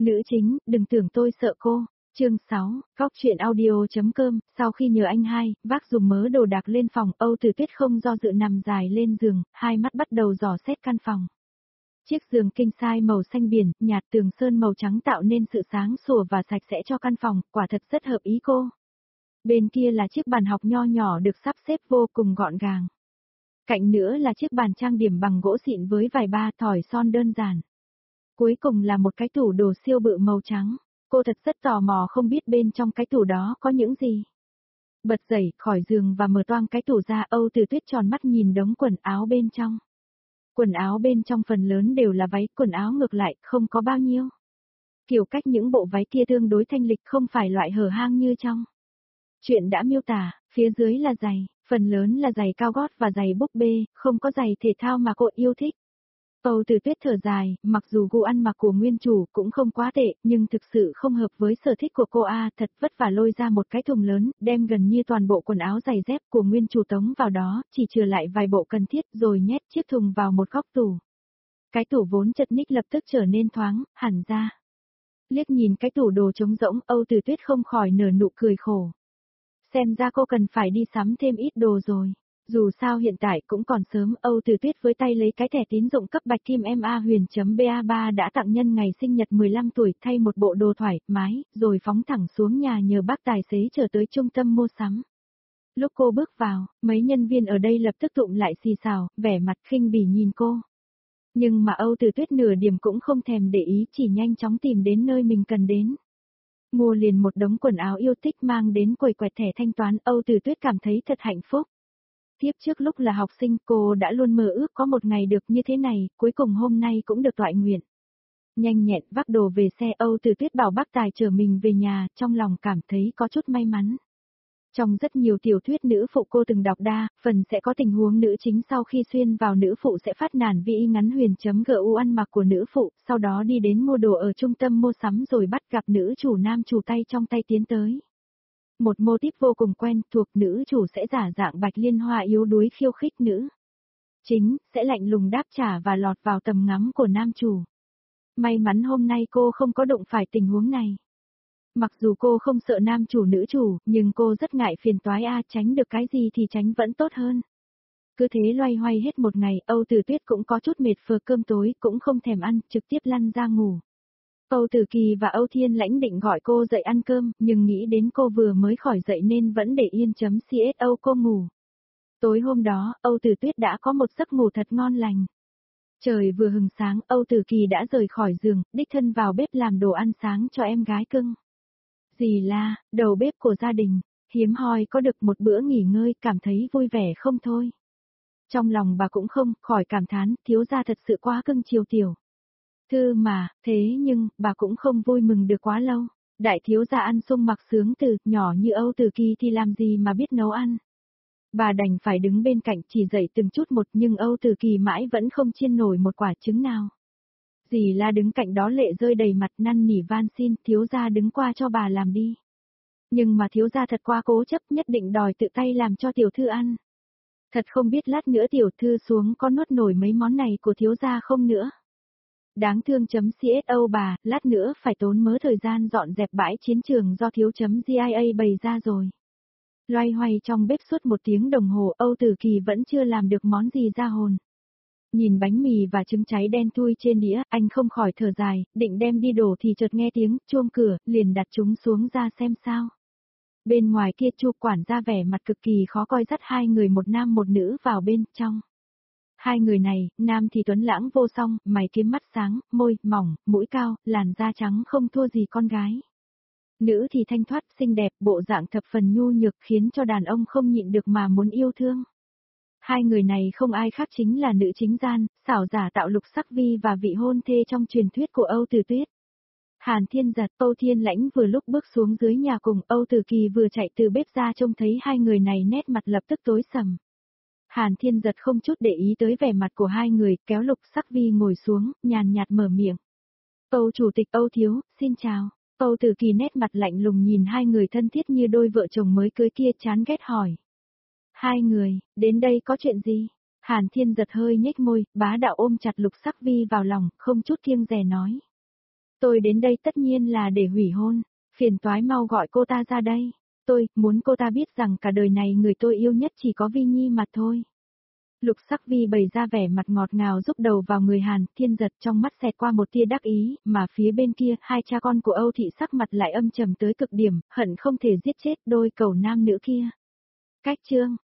Nữ chính, đừng tưởng tôi sợ cô. Chương 6, Góc truyện audio.com, sau khi nhờ anh hai, vác dùm mớ đồ đạc lên phòng, Âu Từ Tuyết không do dự nằm dài lên giường, hai mắt bắt đầu dò xét căn phòng. Chiếc giường king size màu xanh biển, nhạt tường sơn màu trắng tạo nên sự sáng sủa và sạch sẽ cho căn phòng, quả thật rất hợp ý cô. Bên kia là chiếc bàn học nho nhỏ được sắp xếp vô cùng gọn gàng. Cạnh nữa là chiếc bàn trang điểm bằng gỗ xịn với vài ba thỏi son đơn giản. Cuối cùng là một cái tủ đồ siêu bự màu trắng. Cô thật rất tò mò không biết bên trong cái tủ đó có những gì. Bật dậy khỏi giường và mở toang cái tủ ra, Âu Từ Tuyết tròn mắt nhìn đống quần áo bên trong. Quần áo bên trong phần lớn đều là váy, quần áo ngược lại không có bao nhiêu. Kiểu cách những bộ váy kia tương đối thanh lịch, không phải loại hở hang như trong chuyện đã miêu tả. Phía dưới là giày, phần lớn là giày cao gót và giày búp bê, không có giày thể thao mà cô yêu thích. Âu Từ Tuyết thở dài, mặc dù gu ăn mặc của nguyên chủ cũng không quá tệ, nhưng thực sự không hợp với sở thích của cô thật vất vả lôi ra một cái thùng lớn, đem gần như toàn bộ quần áo giày dép của nguyên chủ tống vào đó, chỉ chừa lại vài bộ cần thiết rồi nhét chiếc thùng vào một góc tủ. Cái tủ vốn chật ních lập tức trở nên thoáng, hẳn ra. Liếc nhìn cái tủ đồ trống rỗng, Âu Từ Tuyết không khỏi nở nụ cười khổ. Xem ra cô cần phải đi sắm thêm ít đồ rồi. Dù sao hiện tại cũng còn sớm, Âu Từ Tuyết với tay lấy cái thẻ tín dụng cấp bạch kim MA Huyền.BA3 đã tặng nhân ngày sinh nhật 15 tuổi thay một bộ đồ thoải mái, rồi phóng thẳng xuống nhà nhờ bác tài xế chở tới trung tâm mua sắm. Lúc cô bước vào, mấy nhân viên ở đây lập tức tụm lại xì xào, vẻ mặt khinh bỉ nhìn cô. Nhưng mà Âu Từ Tuyết nửa điểm cũng không thèm để ý, chỉ nhanh chóng tìm đến nơi mình cần đến. Mua liền một đống quần áo yêu thích mang đến quầy quẹt thẻ thanh toán, Âu Từ Tuyết cảm thấy thật hạnh phúc. Tiếp trước lúc là học sinh cô đã luôn mơ ước có một ngày được như thế này, cuối cùng hôm nay cũng được toại nguyện. Nhanh nhẹn vác đồ về xe, Âu Từ Tuyết bảo bác tài chở mình về nhà, trong lòng cảm thấy có chút may mắn. Trong rất nhiều tiểu thuyết nữ phụ cô từng đọc phần sẽ có tình huống nữ chính sau khi xuyên vào nữ phụ sẽ phát nản vì y ngắn Huyền.GU ăn mặc của nữ phụ, sau đó đi đến mua đồ ở trung tâm mua sắm rồi bắt gặp nữ chủ nam chủ tay trong tay tiến tới. Một mô típ vô cùng quen thuộc, nữ chủ sẽ giả dạng Bạch Liên Hoa yếu đuối khiêu khích nữ chính, sẽ lạnh lùng đáp trả và lọt vào tầm ngắm của nam chủ. May mắn hôm nay cô không có đụng phải tình huống này. Mặc dù cô không sợ nam chủ nữ chủ, nhưng cô rất ngại phiền toái tránh được cái gì thì tránh vẫn tốt hơn. Cứ thế loay hoay hết một ngày, Âu Từ Tuyết cũng có chút mệt phờ, cơm tối cũng không thèm ăn, trực tiếp lăn ra ngủ. Âu Tử Kỳ và Âu Thiên Lãnh định gọi cô dậy ăn cơm, nhưng nghĩ đến cô vừa mới khỏi dậy nên vẫn để yên.cso cô ngủ. Tối hôm đó, Âu Tử Tuyết đã có một giấc ngủ thật ngon lành. Trời vừa hừng sáng, Âu Tử Kỳ đã rời khỏi giường, đích thân vào bếp làm đồ ăn sáng cho em gái cưng. Dì La, đầu bếp của gia đình, hiếm hoi có được một bữa nghỉ ngơi, cảm thấy vui vẻ không thôi. Trong lòng bà cũng không khỏi cảm thán, thiếu gia thật sự quá cưng chiều tiểu thư mà, thế nhưng, bà cũng không vui mừng được quá lâu. Đại thiếu gia ăn sung mặc sướng từ, nhỏ như Âu Tử Kỳ thì làm gì mà biết nấu ăn. Bà đành phải đứng bên cạnh chỉ dạy từng chút một, nhưng Âu Tử Kỳ mãi vẫn không chiên nổi một quả trứng nào. Dì La đứng cạnh đó lệ rơi đầy mặt, năn nỉ van xin, thiếu gia đứng qua cho bà làm đi. Nhưng mà thiếu gia thật quá cố chấp, nhất định đòi tự tay làm cho tiểu thư ăn. Thật không biết lát nữa tiểu thư xuống có nuốt nổi mấy món này của thiếu gia không nữa. Đáng thương.cso bà, lát nữa phải tốn mớ thời gian dọn dẹp bãi chiến trường do thiếu.gia bày ra rồi. Loay hoay trong bếp suốt 1 tiếng đồng hồ, Âu Tử Kỳ vẫn chưa làm được món gì ra hồn. Nhìn bánh mì và trứng cháy đen thui trên đĩa, anh không khỏi thở dài, định đem đi đổ thì chợt nghe tiếng chuông cửa, liền đặt chúng xuống ra xem sao. Bên ngoài kia Chu quản gia vẻ mặt cực kỳ khó coi dắt 2 người, một nam một nữ vào bên trong. 2 người này, nam thì tuấn lãng vô song, mày kiếm mắt sáng, môi mỏng, mũi cao, làn da trắng không thua gì con gái. Nữ thì thanh thoát, xinh đẹp, bộ dạng thập phần nhu nhược khiến cho đàn ông không nhịn được mà muốn yêu thương. 2 người này không ai khác chính là nữ chính gian, xảo giả tạo Lục Sắc Vi và vị hôn thê trong truyền thuyết của Âu Từ Tuyết. Hàn Thiên Giật, Âu Thiên Lãnh vừa lúc bước xuống dưới nhà cùng, Âu Tử Kỳ vừa chạy từ bếp ra trông thấy 2 người này nét mặt lập tức tối sầm. Hàn Thiên Giật không chút để ý tới vẻ mặt của 2 người, kéo Lục Sắc Vi ngồi xuống, nhàn nhạt mở miệng. Âu chủ tịch, Âu thiếu, xin chào. Âu Tử Kỳ nét mặt lạnh lùng nhìn 2 người thân thiết như đôi vợ chồng mới cưới kia, chán ghét hỏi. 2 người, đến đây có chuyện gì? Hàn Thiên Giật hơi nhếch môi, bá đạo ôm chặt Lục Sắc Vi vào lòng, không chút kiêng dè nói. Tôi đến đây tất nhiên là để hủy hôn, phiền toái mau gọi cô ta ra đây. Tôi muốn cô ta biết rằng cả đời này người tôi yêu nhất chỉ có Vi Nhi mà thôi. Lục Sắc Vi bày ra vẻ mặt ngọt ngào giúp đầu vào người Hàn Thiên Giật, trong mắt xẹt qua một tia đắc ý, mà phía bên kia, hai cha con của Âu Thị sắc mặt lại âm trầm tới cực điểm, hận không thể giết chết đôi cẩu nam nữ kia. Cách chương